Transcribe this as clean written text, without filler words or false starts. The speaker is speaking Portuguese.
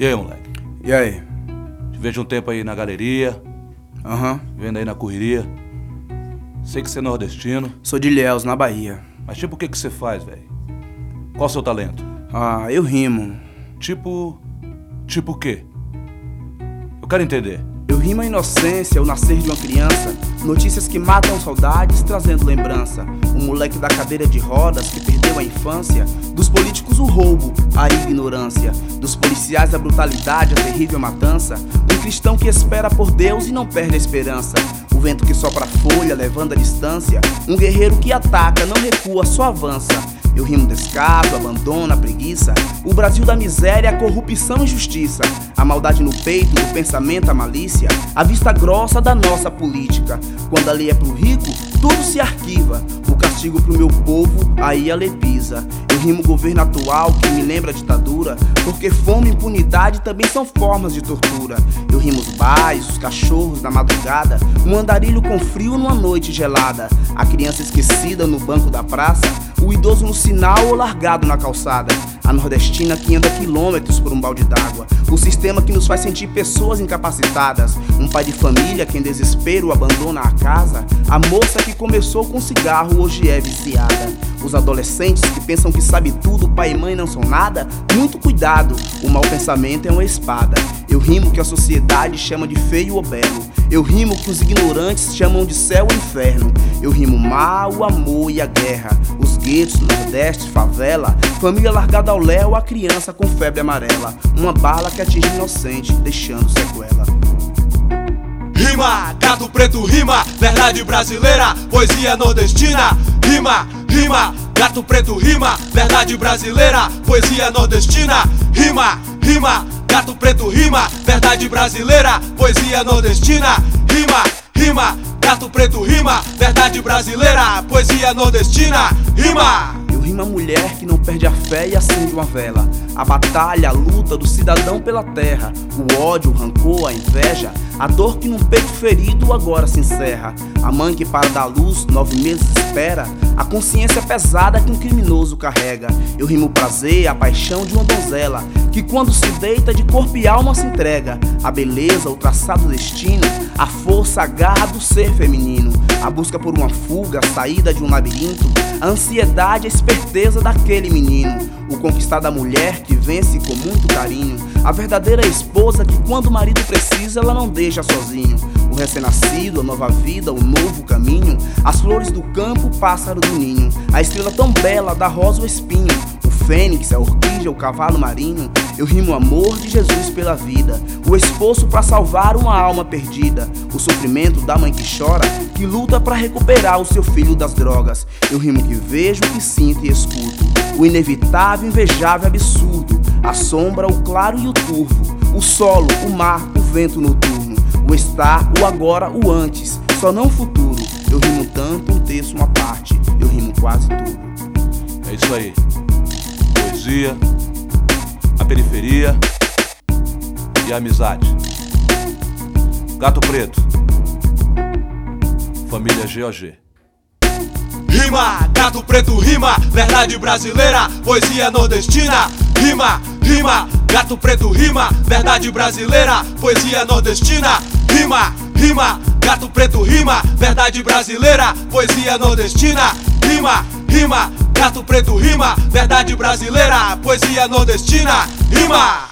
E aí, moleque? E aí? Te vejo um tempo aí na galeria. Vendo aí na correria. Sei que você é nordestino. Sou de Ilhéus, na Bahia. Mas tipo, o que você faz, velho? Qual o seu talento? Eu rimo. Tipo o quê? Eu quero entender. Eu rimo a inocência, o nascer de uma criança. Notícias que matam saudades, trazendo lembrança. O moleque da cadeira de rodas que perdeu a infância. Dos políticos o roubo, a ignorância. Dos policiais a brutalidade, a terrível matança. Um cristão que espera por Deus e não perde a esperança. O vento que sopra a folha, levando a distância. Um guerreiro que ataca, não recua, só avança. Eu rimo descaso, abandono, a preguiça. O Brasil da miséria, a corrupção e injustiça. A maldade no peito, do pensamento, a malícia. A vista grossa da nossa política. Quando a lei é pro rico, tudo se arquiva. O castigo pro meu povo, aí a lei pisa. Eu rimo o governo atual que me lembra a ditadura. Porque fome e impunidade também são formas de tortura. Eu rimo os bairros, os cachorros na madrugada. Um andarilho com frio numa noite gelada. A criança esquecida no banco da praça. O idoso no sinal ou largado na calçada. A nordestina que anda quilômetros por um balde d'água. O sistema que nos faz sentir pessoas incapacitadas. Um pai de família que em desespero abandona a casa. A moça que começou com cigarro hoje é viciada. Os adolescentes que pensam que sabe tudo, pai e mãe não são nada. Muito cuidado, o mau pensamento é uma espada. Eu rimo que a sociedade chama de feio ou belo. Eu rimo que os ignorantes chamam de céu ou inferno. Eu rimo mal, o amor e a guerra. Os guetos, nordeste, favela. Família largada ao léu, a criança com febre amarela. Uma bala que atinge inocente, deixando sequela. Rima, gato preto rima, verdade brasileira, poesia nordestina. Rima, rima, gato preto rima, verdade brasileira, poesia nordestina. Rima, rima, gato preto rima, verdade brasileira, poesia nordestina. Rima, rima, gato preto rima, verdade brasileira, poesia nordestina. Rima. Eu rimo a mulher que não perde a fé e acende uma vela. A batalha, a luta do cidadão pela terra. O ódio, o rancor, a inveja. A dor que num peito ferido agora se encerra. A mãe que para dar luz, 9 meses espera. A consciência pesada que um criminoso carrega. Eu rimo o prazer, a paixão de uma donzela que quando se deita de corpo e alma se entrega. A beleza, o traçado destino. A força, a garra do ser feminino. A busca por uma fuga, a saída de um labirinto. A ansiedade, a esperteza daquele menino. O conquistar da mulher que vence com muito carinho. A verdadeira esposa que quando o marido precisa ela não deixa sozinho. O recém-nascido, a nova vida, o novo caminho. As flores do campo, o pássaro do ninho. A estrela tão bela da rosa o espinho. O fênix, a orquídea, o cavalo marinho. Eu rimo o amor de Jesus pela vida. O esforço pra salvar uma alma perdida. O sofrimento da mãe que chora, que luta pra recuperar o seu filho das drogas. Eu rimo o que vejo, o que sinto e escuto. O inevitável, invejável, absurdo. A sombra, o claro e o turvo. O solo, o mar, o vento noturno. O estar, o agora, o antes. Só não o futuro. Eu rimo tanto, um terço, uma parte. Eu rimo quase tudo. É isso aí. Poesia, a periferia e a amizade. Gato Preto, família GOG. Rima, gato preto rima, verdade brasileira, poesia nordestina. Rima, rima, gato preto rima, verdade brasileira, poesia nordestina. Rima, rima, gato preto rima, verdade brasileira, poesia nordestina. Rima, rima, gato preto rima, verdade brasileira, poesia nordestina. Rima.